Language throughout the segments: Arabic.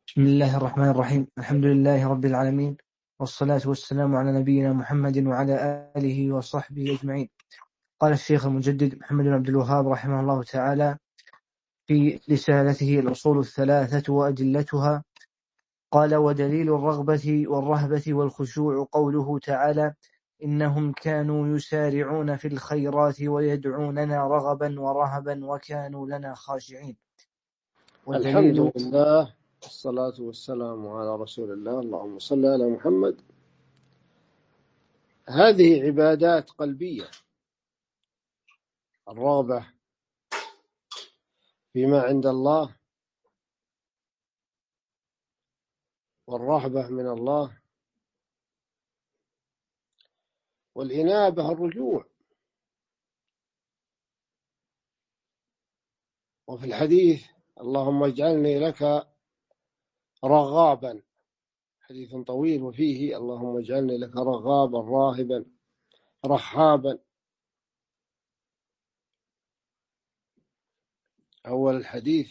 بسم الله الرحمن الرحيم. الحمد لله رب العالمين، والصلاة والسلام على نبينا محمد وعلى آله وصحبه أجمعين. قال الشيخ المجدد محمد بن عبد الوهاب رحمه الله تعالى في رسالته الأصول الثلاثة وأدلتها، قال: ودليل الرغبة والرهبة والخشوع قوله تعالى: إنهم كانوا يسارعون في الخيرات ويدعوننا رغبا ورهبا وكانوا لنا خاشعين. الحمد لله والصلاة والسلام على رسول الله. اللهم صل على محمد. هذه عبادات قلبية، الرغبة فيما عند الله، والرهبة من الله، والإنابة الرجوع. وفي الحديث: اللهم اجعلني لك رغابا، حديث طويل، وفيه: اللهم اجعلني لك رغابا راهبا رحابا. أول الحديث: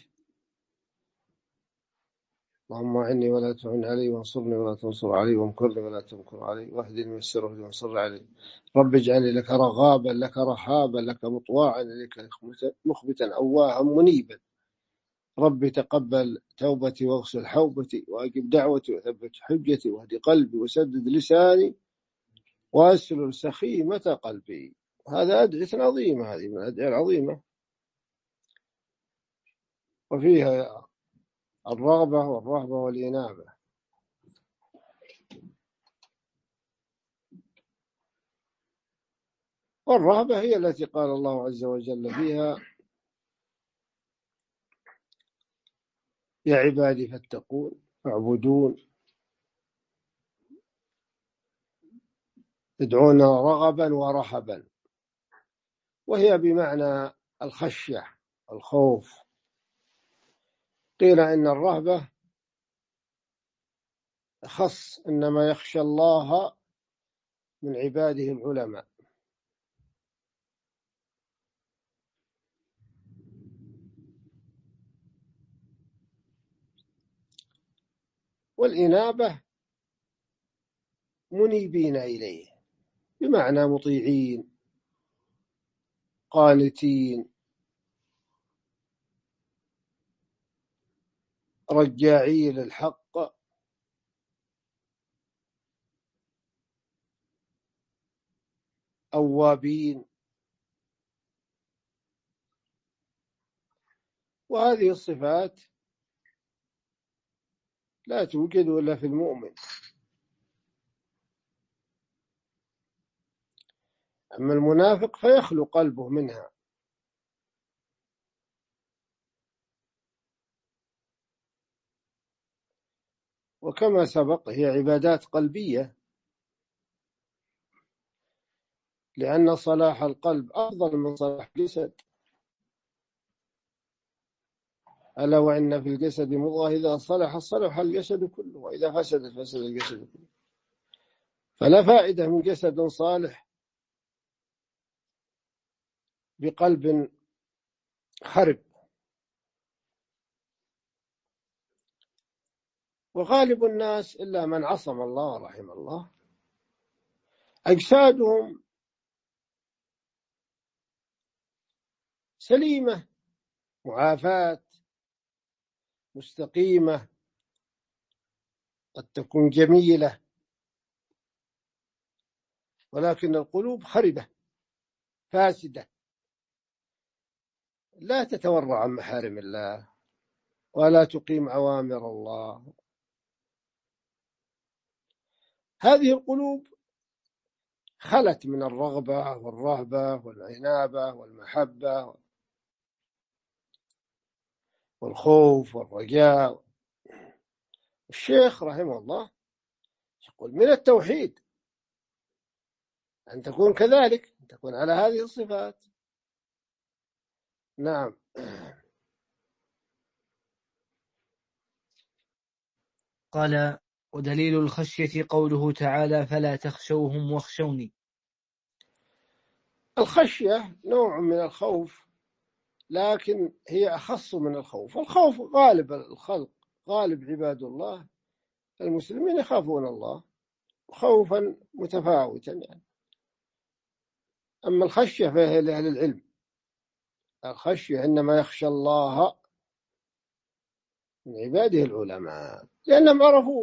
اللهم أعني ولا تعن علي، وانصرني ولا تنصر علي، وامكرني ولا تمكر علي، واهدني ويسر واهدني وانصر علي. رب اجعلني لك رغابا، لك رحابا، لك مطواعا، إليك مخبتا أواها منيبا. رب تقبل توبتي واغسل حوبتي وأجب دعوتي وثبت حجتي واهد قلبي وسدد لساني وأسلل سخيمة قلبي. هذا أدعية عظيمة، هذه من الأدعية العظيمة، وفيها الرغبة والرهبة والإنابة. والرهبة هي التي قال الله عز وجل فيها: يا عبادي فاتقون فاعبدون، يدعون رغبا ورهبا، وهي بمعنى الخشية، الخوف. قيل إن الرهبة خص، إنما يخشى الله من عباده العلماء. والإنابة منيبين إليه، بمعنى مطيعين قانتين رجاعي للحق أوابين. وهذه الصفات لا توجد إلا في المؤمن. أما المنافق فيخلو قلبه منها. وكما سبق هي عبادات قلبية، لأن صلاح القلب أفضل من صلاح الجسد. ألا وإن في الجسد مضغة إذا صلح صلح الجسد كله، وإذا فسد فسد الجسد كله. فلا فائدة من جسد صالح بقلب خرب. وغالب الناس إلا من عصم الله ورحم الله أجسادهم سليمة معافاة مستقيمة، قد تكون جميلة، ولكن القلوب خربة فاسدة، لا تتورع عن محارم الله ولا تقيم أوامر الله. هذه القلوب خلت من الرغبة والرهبة والعنابة والمحبة والخوف والرجاء. الشيخ رحمه الله يقول: من التوحيد أن تكون كذلك، أن تكون على هذه الصفات. نعم. قال: ودليل الخشية قوله تعالى: فلا تخشوهم واخشوني. الخشية نوع من الخوف، لكن هي أخص من الخوف. الخوف غالب الخلق غالب عباد الله المسلمين يخافون الله خوفا متفاوتا يعني. أما الخشية فهي لأهل العلم، الخشية إنما يخشى الله من عباده العلماء، لأنهم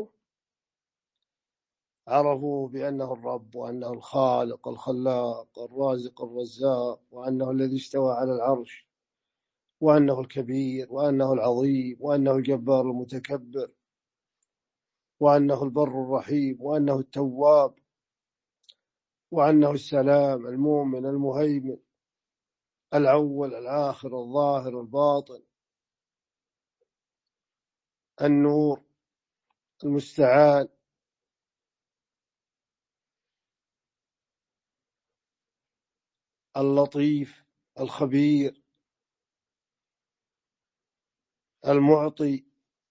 عرفوه بأنه الرب، وأنه الخالق الخلاق الرازق الرزاق، وأنه الذي استوى على العرش، وأنه الكبير، وأنه العظيم، وأنه الجبار المتكبر، وأنه البر الرحيم، وأنه التواب، وأنه السلام المؤمن المهيمن الأول الآخر الظاهر الباطن النور المستعان اللطيف الخبير المعطي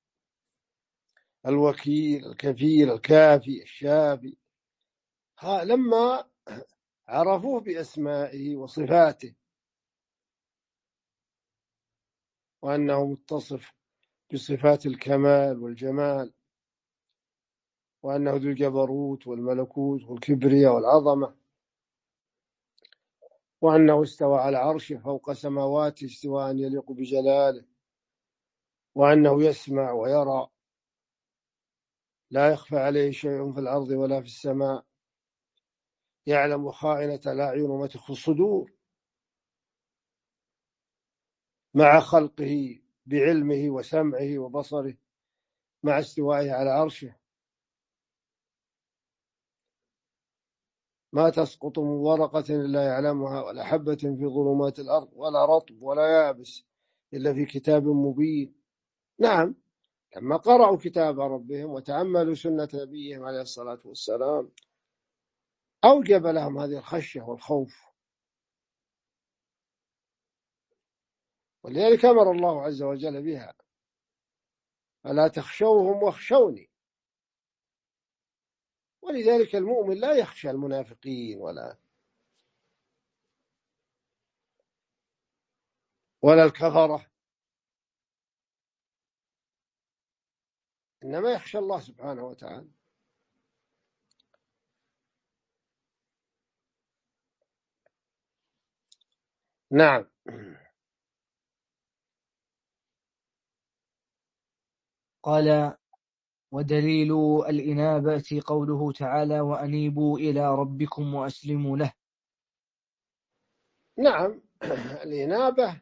الوكيل الكفيل الكافي الشافي. لما عرفوه بأسمائه وصفاته، وأنه متصف بصفات الكمال والجمال، وأنه ذو الجبروت والملكوت والكبرياء والعظمة، وأنه استوى على عرشه فوق سماواته استواء يليق بجلاله، وأنه يسمع ويرى لا يخفى عليه شيء في الأرض ولا في السماء، يعلم خائنة الأعين وما تخفي الصدور، مع خلقه بعلمه وسمعه وبصره، مع استوائه على عرشه، ما تسقط من ورقة إلا يعلمها، ولا حبة في ظلمات الأرض، ولا رطب ولا يابس إلا في كتاب مبين. نعم، لما قرأوا كتاب ربهم وتأملوا سنة نبيهم عليه الصلاة والسلام أوجب لهم هذه الخشية والخوف. ولذلك أمر الله عز وجل بها: فلا تخشوهم واخشوني. ولذلك المؤمن لا يخشى المنافقين ولا الكفرة، إنما يخشى الله سبحانه وتعالى. نعم. قال: ودليل الإنابة قوله تعالى: وأنيبوا إلى ربكم وأسلموا له. نعم، الإنابة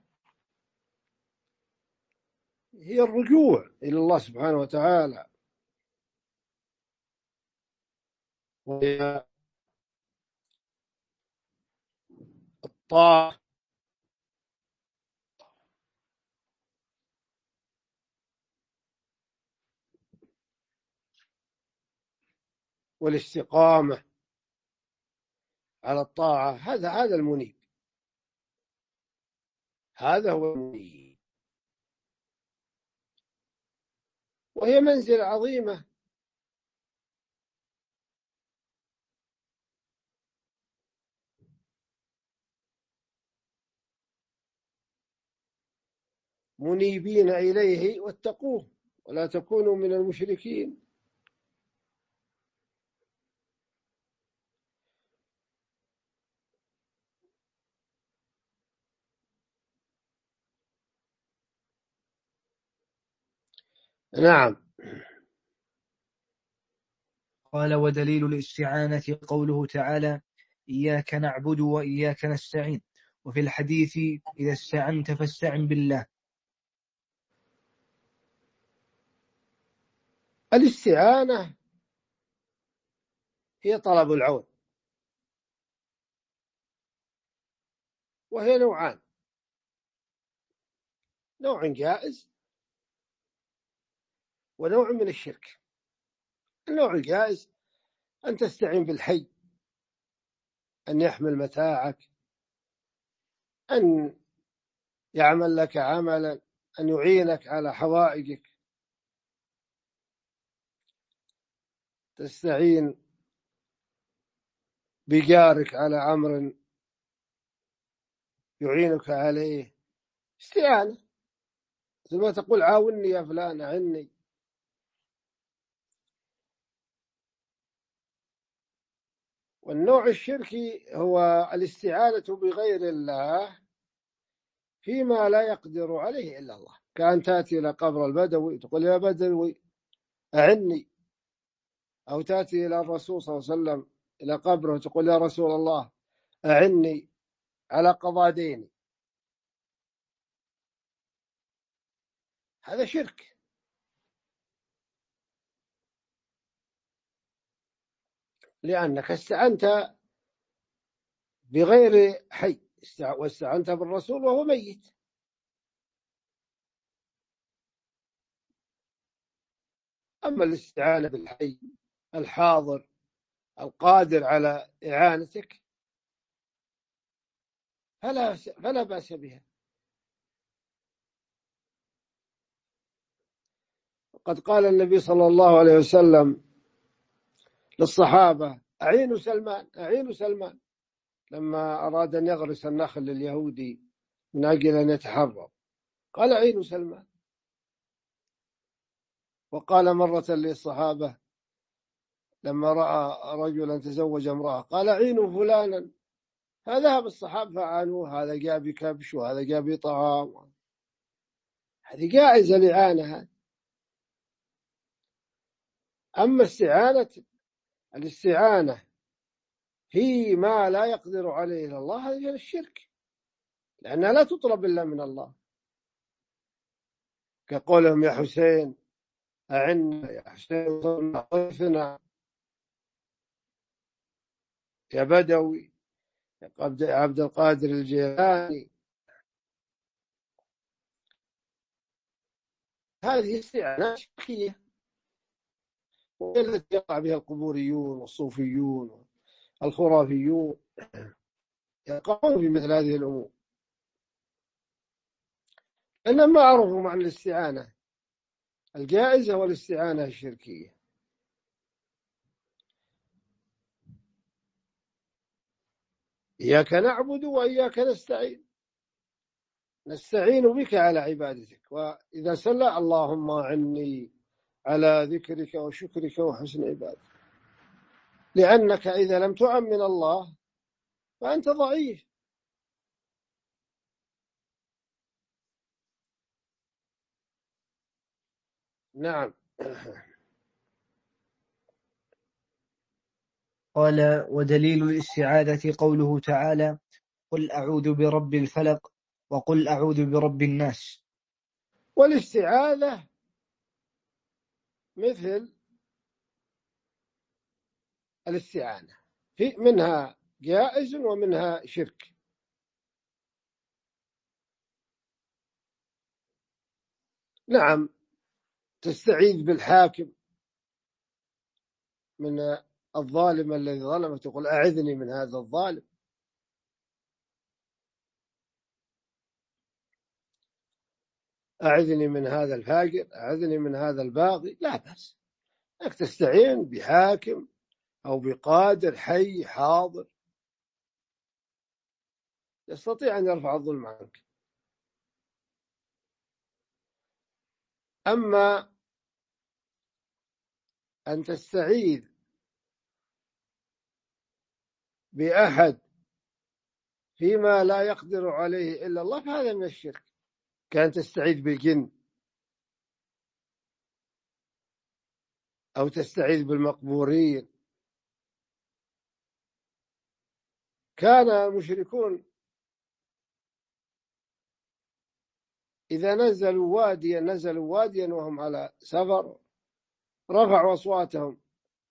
هي الرجوع إلى الله سبحانه وتعالى، وهي الطاعة والاستقامة على الطاعة. هذا المنيب، هذا هو المنيب. وهي منزلة عظيمة منيبين إليه واتقوه ولا تكونوا من المشركين. نعم. قال: ودليل الاستعانة قوله تعالى: إياك نعبد وإياك نستعين. وفي الحديث: إذا استعنت فاستعن بالله. الاستعانة هي طلب العون، وهي نوعان: نوع جائز ونوع من الشرك. النوع الجائز أن تستعين بالحي، أن يحمل متاعك، أن يعمل لك عملا، أن يعينك على حوائجك. تستعين بجارك على أمر يعينك عليه، استعانة. مثل ما تقول: عاوني يا فلان، أعني. والنوع الشركي هو الاستعانة بغير الله فيما لا يقدر عليه إلا الله، كأن تأتي إلى قبر البدوي تقول يا بدوي أعني، أو تأتي إلى الرسول صلى الله عليه وسلم إلى قبره تقول يا رسول الله أعني على قضاء ديني. هذا شرك، لأنك استعنت بغير حي واستعنت بالرسول وهو ميت. أما الاستعانة بالحي الحاضر القادر على إعانتك فلا بأس بها. قد قال النبي صلى الله عليه وسلم للصحابة أعينوا سلمان أعينوا سلمان، لما أراد أن يغرس النخل لليهودي من أجل أن يتحرر قال أعينوا سلمان. وقال مرة للصحابة لما رأى رجلا تزوج امرأة قال أعينوا فلانا، فذهب الصحابة فأعانوه، هذا جاء بكبش وهذا جاء بطعام، هذه جائزة الإعانة. أما الاستعانة فيما لا يقدر عليه إلا الله هذا من الشرك، لأنها لا تطلب إلا من الله، كقولهم يا حسين أعنا، يا حسين ضيفنا، يا بدوي، يا عبد القادر الجيلاني. هذه استعانة شركية، وهي التي يقع بها القبوريون والصوفيون والخرافيون، يقعون في مثل هذه الأمور لأنهم ما عرفوا معنى الاستعانة الجائزة والاستعانة الشركية. إياك نعبد وإياك نستعين، نستعين بك على عبادتك، وإذا سلى اللهم أعني على ذكرك وشكرك وحسن عبادتك، لأنك إذا لم تعن من الله فأنت ضعيف. نعم. قال ودليل الاستعاذة قوله تعالى قل أعوذ برب الفلق وقل أعوذ برب الناس. والاستعاذة مثل الاستعانة، في منها جائز ومنها شرك. نعم، تستعيذ بالحاكم من الظالم الذي ظلم، تقول أعذني من هذا الظالم، أعذني من هذا الفاجر، أعذني من هذا الباغي، لا بأس أنك تستعين بحاكم أو بقادر حي حاضر يستطيع أن يرفع الظلم عنك. أما أن تستعيذ بأحد فيما لا يقدر عليه إلا الله فهذا من الشرك، كأن تستعيذ بالجن أو تستعيذ بالمقبورين. كان المشركون إذا نزلوا واديا وهم على سفر رفعوا أصواتهم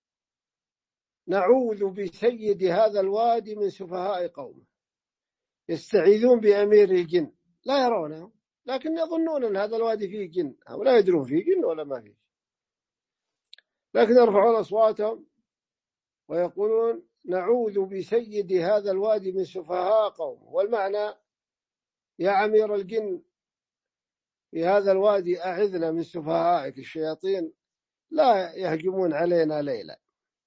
نعوذ بسيد هذا الوادي من سفهاء قومه، يستعيذون بأمير الجن لا يرونه لكن يظنون أن هذا الوادي فيه جن، أو لا يدرون فيه جن ولا ما فيه، لكن يرفعون أصواتهم ويقولون نعوذ بسيد هذا الوادي من سفهاء قومه، والمعنى يا أمير الجن في هذا الوادي أعذنا من سفهائك الشياطين لا يهجمون علينا ليلا.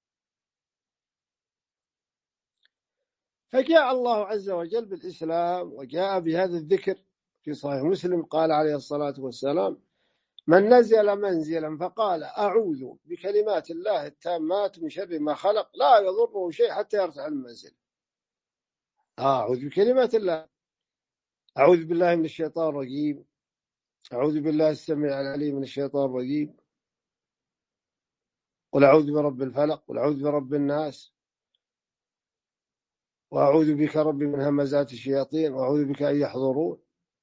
فجاء الله عز وجل بالإسلام وجاء بهذا الذكر في صحيح مسلم، قال عليه الصلاة والسلام من نزل منزلا فقال أعوذ بكلمات الله التامات من شر ما خلق لا يضره شيء حتى يرتع المنزل. أعوذ بكلمات الله، أعوذ بالله من الشيطان الرجيم، أعوذ بالله السميع العليم من الشيطان الرجيم، قل أعوذ برب الفلق، قل أعوذ برب الناس، وأعوذ بك رب من همزات الشياطين، وأعوذ بك أن يحضرون.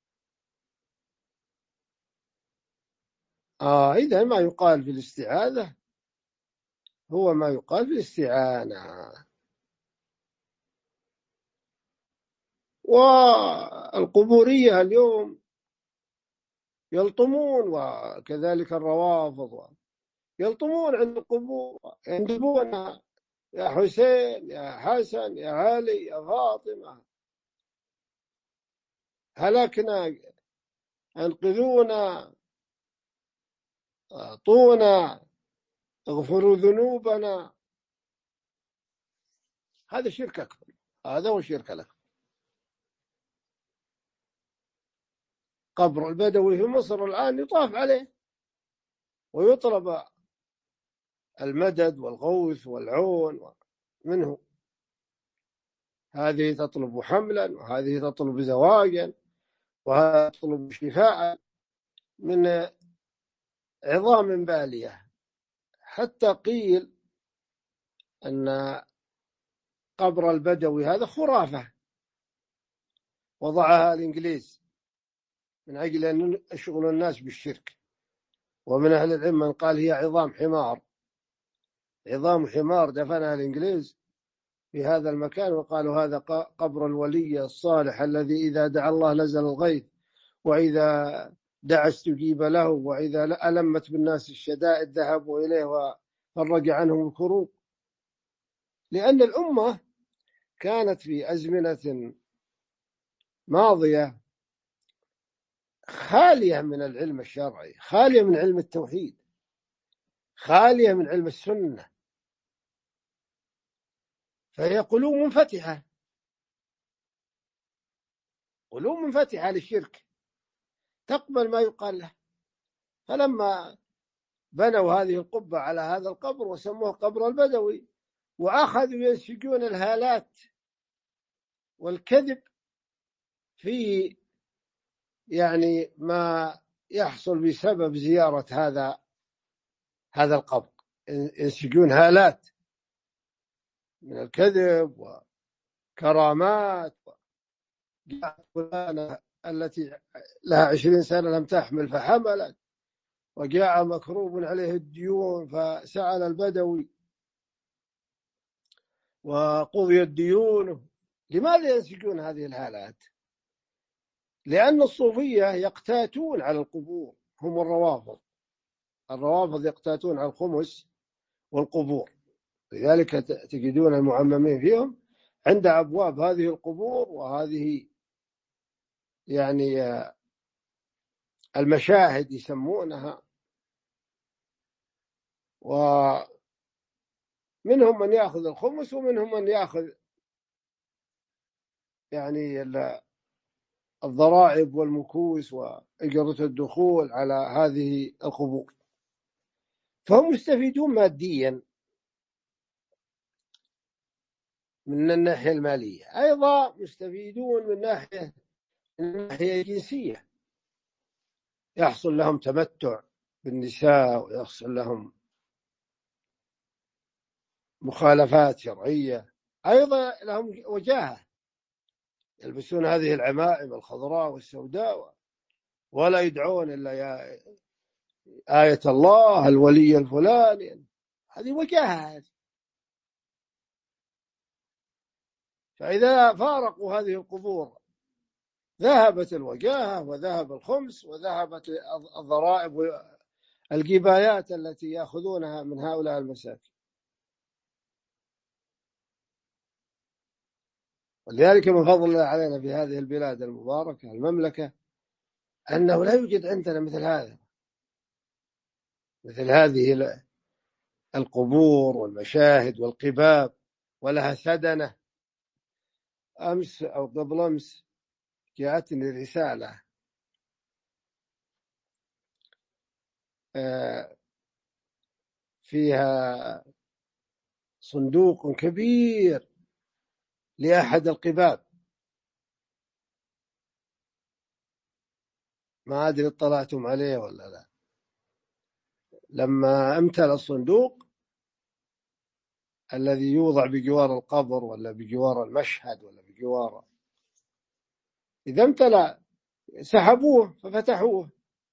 إذا ما يقال في الاستعاذة هو ما يقال في الاستعانة. والقبورية اليوم يلطمون، وكذلك الروافض يلطمون عند القبور، يندبونها يا حسين يا حسن يا علي يا فاطمة، هلكنا، انقذونا، اعطونا، اغفروا ذنوبنا. هذا شرك أكبر، هذا هو الشرك الأكبر. قبر البدوي في مصر الآن يطاف عليه ويطلب المدد والغوث والعون منه، هذه تطلب حملا، وهذه تطلب زواجا، وهذه تطلب شفاء من عظام بالية. حتى قيل أن قبر البدوي هذا خرافة وضعها الإنجليز من أجل أن يشغل الناس بالشرك. ومن أهل العلم من قال هي عظام حمار، عظام حمار دفنها الإنجليز في هذا المكان، وقالوا هذا قبر الولي الصالح الذي إذا دعا الله نزل الغيث، وإذا دعا استجيب له، وإذا ألمت بالناس الشدائد ذهبوا إليه وفرج عنهم الكروب. لأن الأمة كانت في أزمنة ماضية خالية من العلم الشرعي، خالية من علم التوحيد، خالية من علم السنة، فهي قلوب منفتحة، قلوب منفتحة للشرك، تقبل ما يقال له. فلما بنوا هذه القبة على هذا القبر وسموه قبر البدوي، وأخذوا ينسجون الهالات والكذب في يعني ما يحصل بسبب زيارة هذا القبر، ينسجون هالات من الكذب وكرامات. فلانة التي لها 20 سنة لم تحمل فحملت، وجاء مكروب عليه الديون فسأل البدوي وقضيت ديونه. لماذا ينسجون هذه الهالات؟ لأن الصوفية يقتاتون على القبور، هم الروافض يقتاتون على الخمس والقبور، لذلك تجدون المعممين فيهم عند أبواب هذه القبور وهذه يعني المشاهد يسمونها. ومنهم من يأخذ الخمس، ومنهم من يأخذ يعني الضرائب والمكوس وإجرة الدخول على هذه القبور، فهم مستفيدون ماديا من الناحية المالية، أيضا مستفيدون من الناحية الجنسية، يحصل لهم تمتع بالنساء، ويحصل لهم مخالفات شرعية، أيضا لهم وجاهة، يلبسون هذه العمائم الخضراء والسوداء ولا يدعون إلا يا آية الله الولي الفلاني، هذه وجاهة. فإذا فارقوا هذه القبور ذهبت الوجاهة، وذهب الخمس، وذهبت الضرائب والجبايات التي يأخذونها من هؤلاء المساكين. ولذلك من فضل الله علينا في هذه البلاد المباركة المملكة أنه لا يوجد عندنا مثل هذه القبور والمشاهد والقباب، ولها سدنة. أمس أو قبل أمس جاءتني رسالة فيها صندوق كبير لأحد القباب، ما أدري اطلعتم عليه ولا لا. لما امتلأ الصندوق الذي يوضع بجوار القبر ولا بجوار المشهد ولا بجوار، إذا امتلأ سحبوه ففتحوه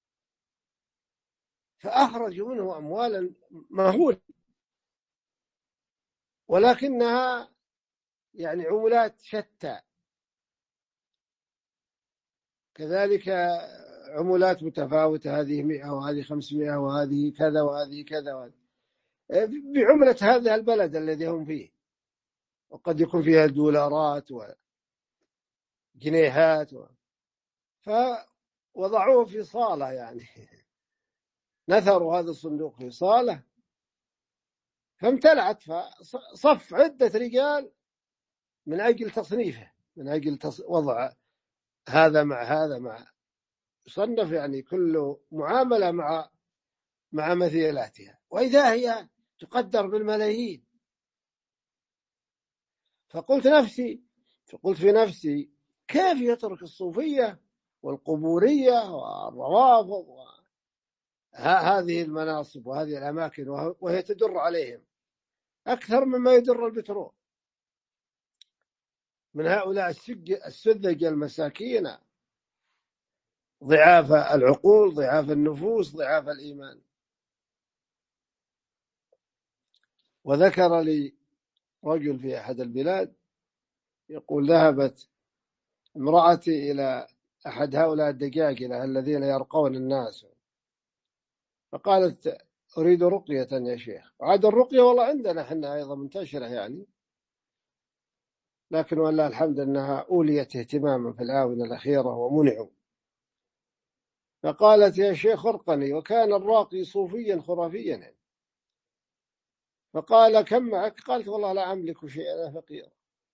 فأخرجوا منه أموالا مهولة، ولكنها يعني عملات شتى، كذلك عملات متفاوتة، هذه 100 وهذه 500 وهذه كذا وهذه كذا، بعملة هذا البلد الذي هم فيه، وقد يكون فيها دولارات وجنيهات فوضعوه في صالة، يعني نثروا هذا الصندوق في صالة فامتلعت، فصف عدة رجال من أجل تصنيفه، من أجل وضع هذا مع هذا مع يصنف، يعني كل معاملة مع مثيلاتها، وإذا هي تقدر بالملايين. فقلت في نفسي كيف يترك الصوفية والقبورية والروافض هذه المناصب وهذه الأماكن وهي تدر عليهم أكثر مما يدر البترول من هؤلاء السذج المساكين، ضعاف العقول، ضعاف النفوس، ضعاف الإيمان. وذكر لي رجل في أحد البلاد يقول ذهبت امرأتي إلى أحد هؤلاء الدجاجلة الذين يرقون الناس، فقالت أريد رقية يا شيخ. وعاد الرقية والله عندنا احنا أيضا منتشرة يعني، لكن والله الحمد أنها أوليت اهتماما في الآونة الأخيرة ومنعوا. فقالت يا شيخ ارقني، وكان الراقي صوفيا خرافيا يعني. فقال كم معك؟ قالت والله لا أملك شيئا، أنا فقير.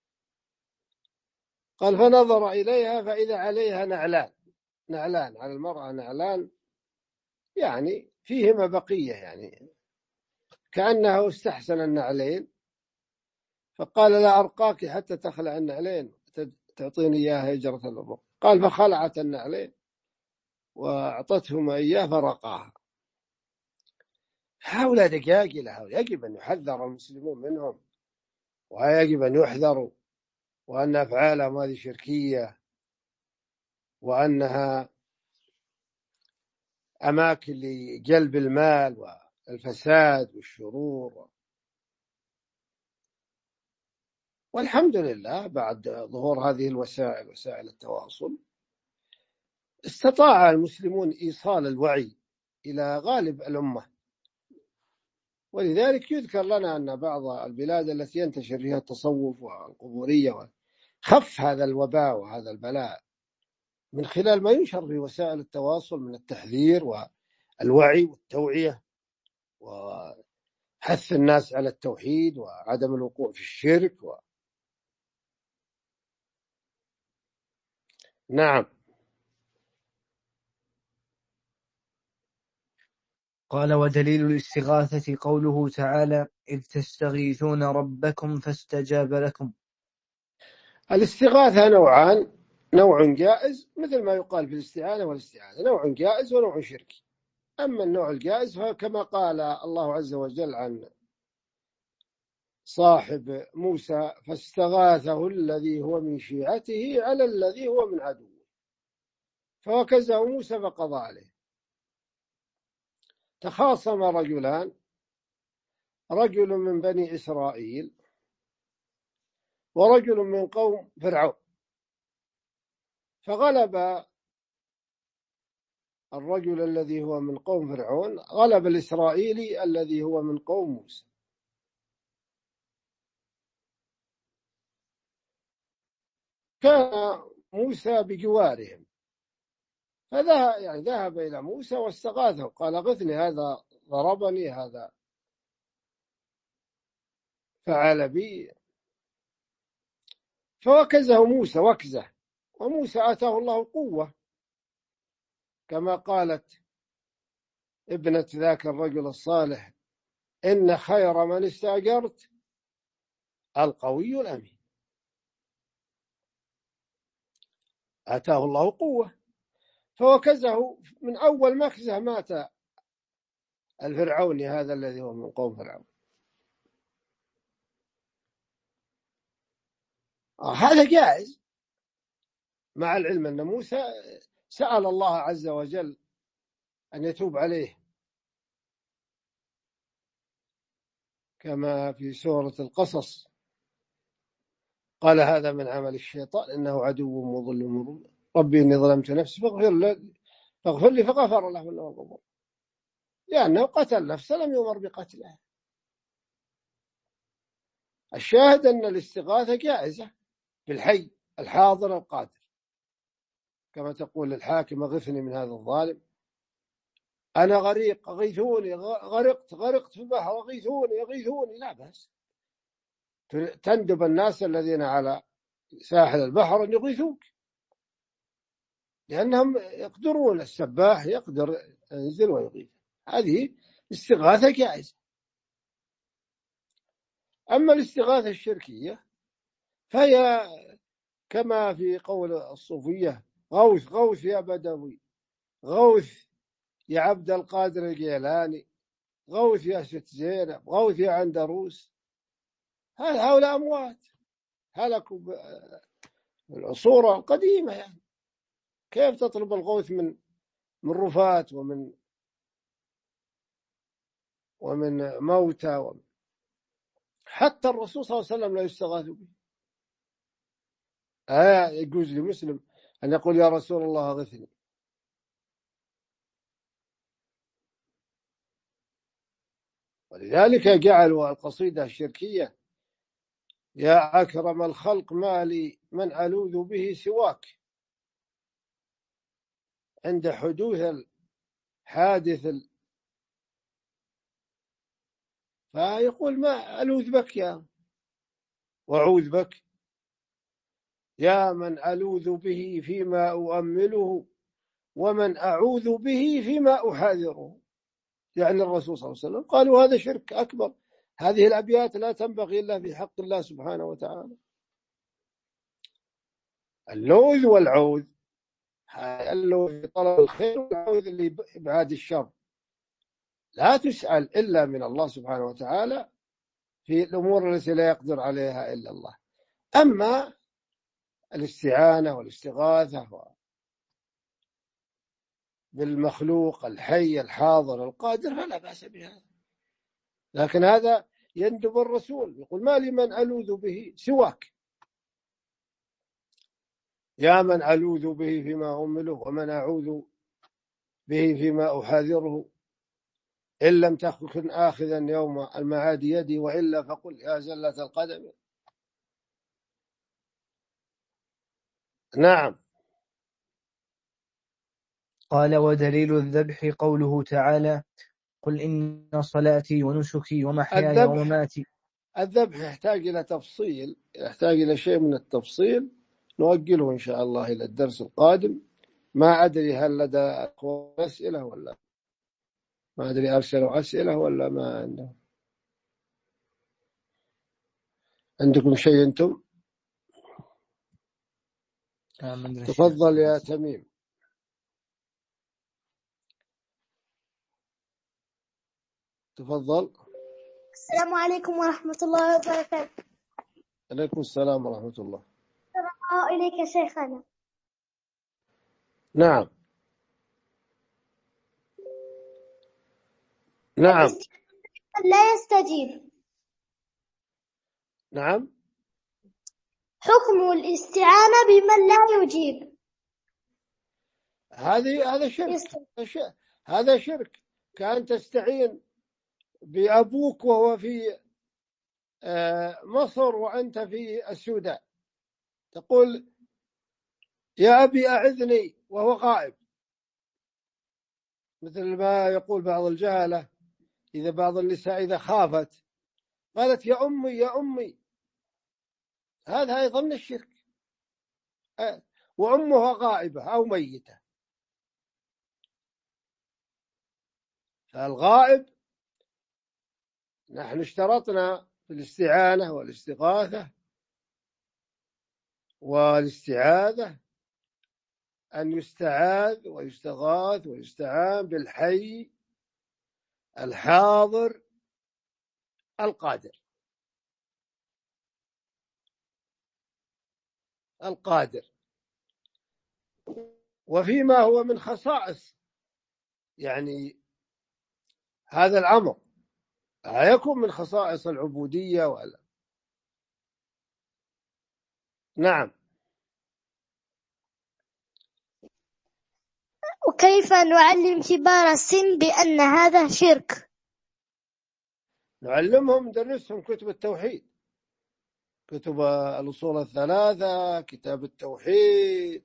قال فنظر إليها فإذا عليها نعلان على المرأة، نعلان يعني فيهما بقية، يعني كأنه استحسن النعلين. فقال لا أرقاك حتى تخلع النعلين تعطيني إياها هجرة الرق. قال فخلعت النعلين وأعطتهما إياه فرقاها. هؤلاء دجاجلة، يجب أن يحذر المسلمون منهم، ويجب أن يحذروا، وأن أفعالهم هذه شركية، وأنها أماكن لجلب المال والفساد والشرور. والحمد لله بعد ظهور هذه الوسائل، وسائل التواصل، استطاع المسلمون إيصال الوعي إلى غالب الأمة. ولذلك يذكر لنا أن بعض البلاد التي ينتشر فيها التصوف والقبورية خف هذا الوباء وهذا البلاء من خلال ما ينشر في وسائل التواصل من التحذير والوعي والتوعية، وحث الناس على التوحيد وعدم الوقوع في الشرك نعم. قال ودليل الاستغاثة قوله تعالى إذ تستغيثون ربكم فاستجاب لكم. الاستغاثة نوعان، نوع جائز مثل ما يقال في الاستعانة والاستعاذة، نوع جائز ونوع شركي. أما النوع الجائز فكما قال الله عز وجل عن صاحب موسى فاستغاثه الذي هو من شيعته على الذي هو من عدوه فوكزه موسى فقضى عليه. تخاصم رجلان، رجل من بني إسرائيل ورجل من قوم فرعون، فغلب الرجل الذي هو من قوم فرعون، غلب الإسرائيلي الذي هو من قوم موسى. كان موسى بجوارهم، ذهب إلى موسى واستغاثه، قال اغثني، هذا ضربني، هذا فعل بي. فوكزه موسى وكزه، وموسى آتاه الله قوة كما قالت ابنة ذاك الرجل الصالح: إن خير من استأجرت القوي الأمين. آتاه الله قوة فوكزه، من أول مكزه مات الفرعوني هذا الذي هو من قوم فرعون. هذا جائز، مع العلم أن موسى سأل الله عز وجل أن يتوب عليه، كما في سورة القصص قال: هذا من عمل الشيطان إنه عدو مضل مضل، ربي إني ظلمت نفسي فاغفر لي فغفر له إنه الغفور، لأنه قتل نفسا لم يؤمر بقتلها. الشاهد أن الاستغاثة جائزة بالحي الحاضر القادر، كما تقول للحاكم: أغثني من هذا الظالم، أنا غريق أغيثوني، غرقت في البحر أغيثوني أغيثوني. لا بأس، تندب الناس الذين على ساحل البحر أن يغيثوك، لأنهم يقدرون، السباح يقدر ينزل ويغيث. هذه استغاثة جائزة. أما الاستغاثة الشركية فهي كما في قول الصوفية: غوث غوث يا بدوي، غوث يا عبد القادر الجيلاني، غوث يا ست زينب، غوث يا عندروس. هؤلاء أموات هلكوا بالعصور القديمة، يعني كيف تطلب الغوث من رفات ومن موتى حتى الرسول صلى الله عليه وسلم لا يستغاث به. يجوز لمسلم أن يقول: يا رسول الله أغثني. ولذلك جعلوا القصيدة الشركية: يا أكرم الخلق ما لي من ألوذ به سواك، عند حدوث الحادث فيقول: ما ألوذ بك يا وأعوذ بك، يا من ألوذ به فيما أؤمله ومن أعوذ به فيما أحاذره. يعني الرسول صلى الله عليه وسلم قالوا هذا شرك أكبر، هذه الأبيات لا تنبغي إلا في حق الله سبحانه وتعالى. اللوذ والعوذ، اللوذ طلب الخير والعوذ لإبعاد الشر، لا تسأل إلا من الله سبحانه وتعالى في الأمور التي لا يقدر عليها إلا الله. أما الاستعانة والاستغاثة بالمخلوق الحي الحاضر القادر فلا بأس بهذا، لكن هذا يندب الرسول، يقول: ما لي من ألوذ به سواك، يا من ألوذ به فيما أمله ومن أعوذ به فيما أحاذره، إن لم تكن آخذا يوم المعاد يدي وإلا فقل يا زلة القدم. نعم. قال: ودليل الذبح قوله تعالى: قل إن صلاتي ونسكي ومحياي ومماتي. الذبح يحتاج إلى تفصيل، يحتاج إلى شيء من التفصيل، نؤجله إن شاء الله إلى الدرس القادم. ما أدري هل لدى أسئلة ولا ما أدري أرسلوا أسئلة ولا ما عندكم شيء أنتم؟ تفضل يا تميم. تفضل. السلام عليكم ورحمة الله وبركاته. عليكم السلام ورحمة الله. إليك شيخنا. نعم. نعم. لا يستجيب. نعم. حكم الاستعانة بمن لا يجيب. هذا شرك. كأن تستعين بأبوك وهو في مصر وأنت في السودان، تقول: يا أبي أعذني وهو غائب، مثل ما يقول بعض الجهلة إذا بعض النساء إذا خافت قالت: يا أمي يا أمي. هذا أيضا من الشرك، وأمها غائبة أو ميتة. فالغائب نحن اشترطنا في الاستعانة والاستغاثة والاستعاذة أن يستعاذ ويستغاث ويستعان بالحي الحاضر القادر. وفيما هو من خصائص يعني هذا الأمر يكون من خصائص العبودية ولا. نعم. وكيف نعلم كبار السن بأن هذا شرك؟ نعلمهم ندرسهم كتب التوحيد، كتب الأصول الثلاثة، كتاب التوحيد،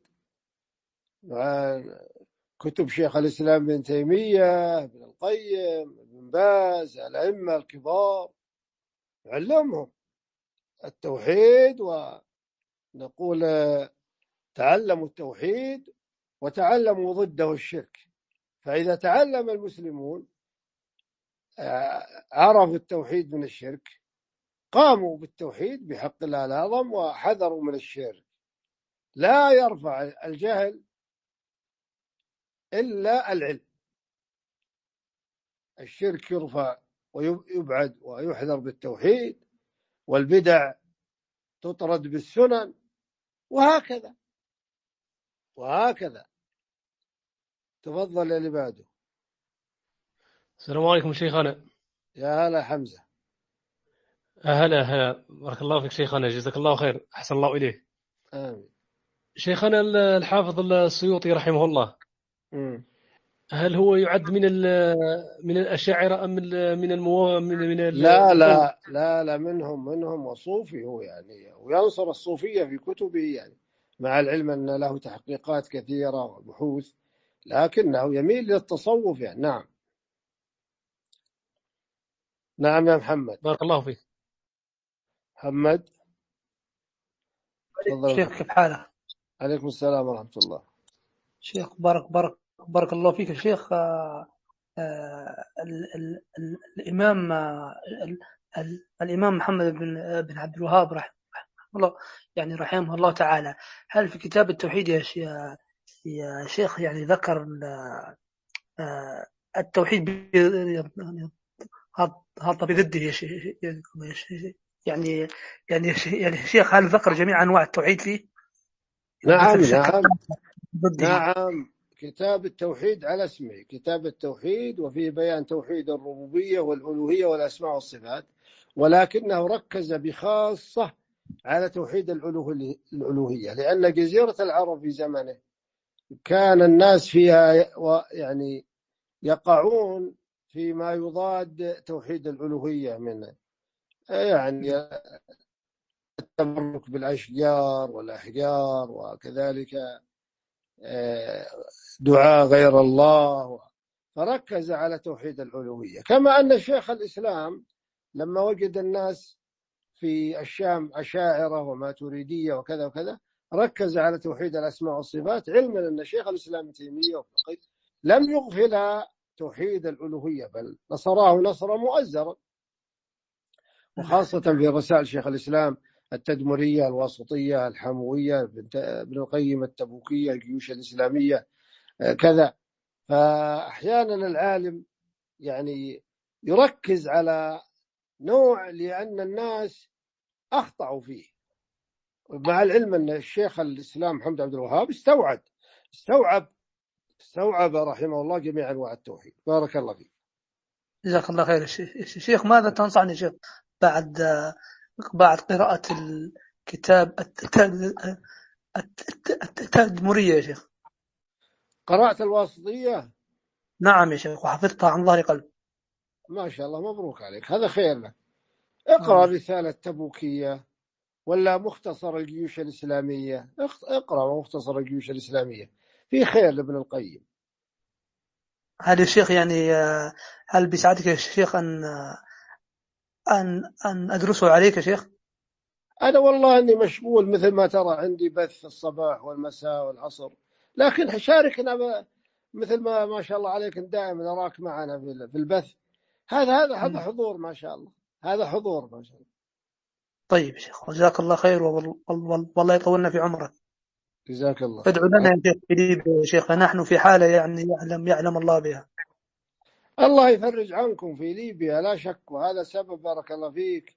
كتب شيخ الإسلام ابن تيمية، ابن القيم، ابن باز، الأئمة الكبار، نعلمهم التوحيد ونقول تعلموا التوحيد وتعلموا ضده الشرك. فإذا تعلم المسلمون عرفوا التوحيد من الشرك قاموا بالتوحيد بحق الله الأعظم وحذروا من الشرك. لا يرفع الجهل إلا العلم. الشرك يرفع ويبعد ويحذر بالتوحيد، والبدع تطرد بالسنن، وهكذا. تفضل يا لبادو. السلام عليكم شيخنا. يا هلا حمزة. هلا بارك الله فيك شيخنا، جزاك الله خير، أحسن الله إليه. آمين. شيخنا الحافظ السيوطي رحمه الله، هل هو يعد من الأشاعرة أم من لا منهم وصوفي هو يعني، وينصر الصوفية في كتبه يعني، مع العلم أن له تحقيقات كثيرة وبحوث، لكنه يميل للتصوف يعني. نعم يا محمد. بارك الله فيك. محمد تفضل. شيخ كيف حالك؟ عليكم السلام ورحمة الله. شيخ بارك الله فيك. الشيخ الإمام الإمام محمد بن عبد الوهاب رحمه الله، يعني رحمه الله تعالى، هل في كتاب التوحيد يا شيخ يعني ذكر التوحيد هذا بضده يعني شيخ، هل ذكر جميع أنواع التوحيد فيه؟ نعم. كتاب التوحيد على اسمه كتاب التوحيد، وفيه بيان توحيد الربوبية والألوهية والأسماء والصفات، ولكنه ركز بخاصة على توحيد الألوهية، لأن جزيرة العرب في زمنه كان الناس فيها يعني يقعون فيما يضاد توحيد الألوهية منه، يعني التبرك بالأشجار والأحجار، وكذلك دعاء غير الله، فركز على توحيد الألوهية. كما أن شيخ الإسلام لما وجد الناس في الشام أشاعرة وماتريدية وكذا وكذا، ركز على توحيد الأسماء والصفات، علما أن شيخ الإسلام ابن تيمية لم يغفل توحيد الألوهية، بل نصراه نصرا مؤزرا، وخاصة في رسائل شيخ الإسلام التدمرية، الواسطية، الحموية، ابن القيم، التبوكية، الجيوش الإسلامية، كذا. فأحيانا العالم يعني يركز على نوع لأن الناس أخطأوا فيه، مع العلم أن الشيخ الإسلام محمد عبد الوهاب استوعب رحمه الله جميع أنواع التوحيد. بارك الله فيك. جزاك الله خير. شيخ ماذا تنصحني شيخ بعد قراءة الكتاب التدمرية يا شيخ؟ قرأت الواسطية؟ نعم يا شيخ، وحفظتها عن ظهر قلب. ما شاء الله، مبروك عليك، هذا خير لك. اقرأ رسالة التبوكية ولا مختصر الجيوش الإسلامية، اقرأ مختصر الجيوش الإسلامية، في خير لابن القيم. هل يا شيخ يعني هل بسعادتك يا شيخ أن أدرسه عليك يا شيخ؟ أنا والله أني مشغول، مثل ما ترى عندي بث الصباح والمساء والعصر، لكن شاركنا مثل ما شاء الله عليك دائما نراك معنا في البث. هذا حضور ما شاء الله، هذا حضور ما شاء الله. طيب شيخ، جزاك الله خير، والله يطولنا في عمرك. جزاك الله ادعو خير. لنا يا شيخ في ليبيا يا شيخ، فنحن في حالة يعني يعلم الله بها. الله يفرج عنكم في ليبيا لا شك، وهذا سبب بارك الله فيك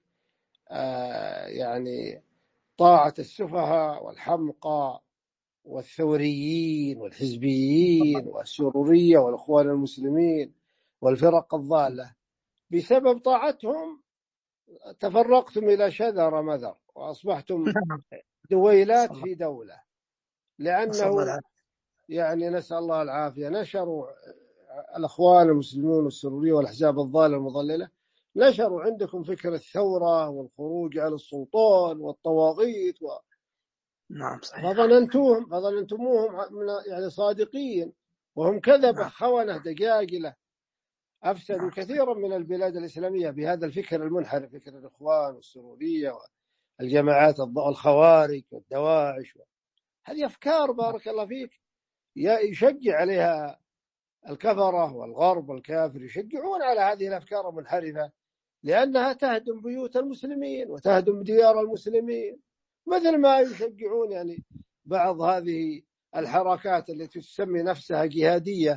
يعني طاعة السفهاء والحمقى والثوريين والحزبيين والسرورية والإخوان المسلمين والفرق الضالة. بسبب طاعتهم تفرقتم إلى شذر مذر وأصبحتم دويلات في دولة، لأنه يعني نسأل الله العافية نشروا الأخوان المسلمون والسرورية والأحزاب الضالة المضللة، نشروا عندكم فكرة الثورة والخروج على السلطان والطواغيت نعم صحيح. فظننتموهم يعني صادقين وهم كذبة خونة دجاجلة، أفسدوا كثيرا من البلاد الإسلامية بهذا الفكر المنحرف، فكر الإخوان والسرورية والجماعات الخوارج والدواعش. هذه أفكار بارك الله فيك يشجع عليها الكفرة والغرب والكافر، يشجعون على هذه الأفكار المنحرفة لأنها تهدم بيوت المسلمين وتهدم ديار المسلمين، مثل ما يشجعون يعني بعض هذه الحركات التي تسمي نفسها جهادية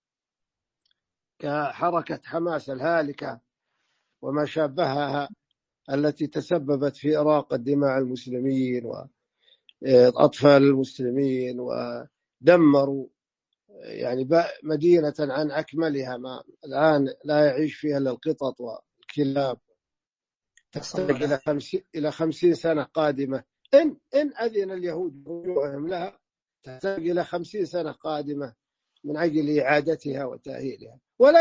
كحركة حماس الهالكة وما شابهها، التي تسببت في إراقة دماء المسلمين وأطفال المسلمين، ودمروا يعني مدينة عن أكملها، ما الآن لا يعيش فيها إلا القطط والكلاب. تحتاج إلى 50 سنة قادمة إن أذن اليهود برجوعهم لها، تحتاج إلى 50 سنة قادمة من أجل إعادتها وتأهيلها،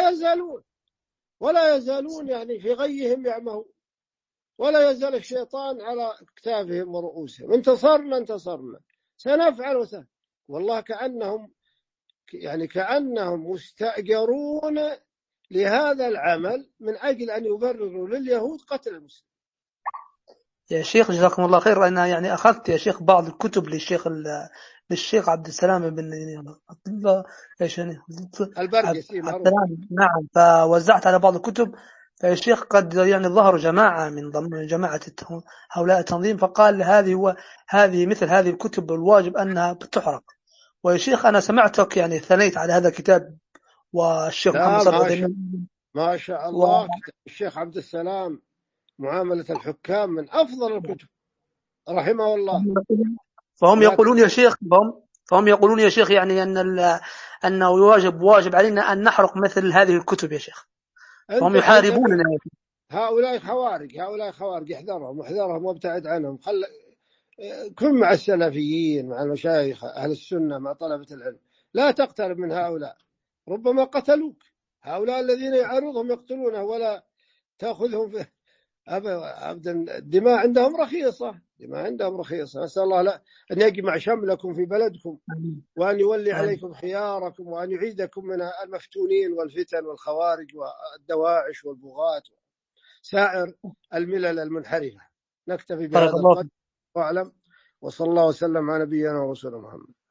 ولا يزالون يعني في غيهم يعمهون، ولا يزال الشيطان على أكتافهم ورؤوسهم. انتصرنا سنفعل والله كأنهم مستأجرون لهذا العمل من أجل أن يبرروا لليهود قتل المسلمين. يا شيخ جزاكم الله خير، أنا يعني أخذت يا شيخ بعض الكتب للشيخ عبد السلام بن البرجسي معروف. نعم، فوزعت على بعض الكتب، فيا شيخ قد يعني ظهر جماعة من ضمن جماعة هؤلاء التنظيم، فقال هذه مثل هذه الكتب الواجب أنها تحرق. ويا شيخ أنا سمعتك يعني ثنيت على هذا الكتاب، والشيخ محمد صلى ما شاء الله كتاب الشيخ عبد السلام معاملة الحكام من أفضل الكتب رحمه الله. فهم يقولون يا شيخ يعني أنه واجب علينا أن نحرق مثل هذه الكتب يا شيخ، هم يحاربوننا. هؤلاء خوارج احذرهم وابتعد عنهم. كن مع السلفيين، مع المشايخ أهل السنة، مع طلبة العلم، لا تقترب من هؤلاء، ربما قتلوك. هؤلاء الذين يعارضهم يقتلونه ولا تأخذهم في أبدا. الدماء عندهم رخيصة. نسأل الله أن يجمع شملكم في بلدكم، وأن يولي عليكم خياركم، وأن يعيدكم من المفتونين والفتن والخوارج والدواعش والبغاة سائر الملل المنحرفة. نكتفي بهذا القدر وأعلم، وصلى الله وسلم على نبينا ورسول محمد.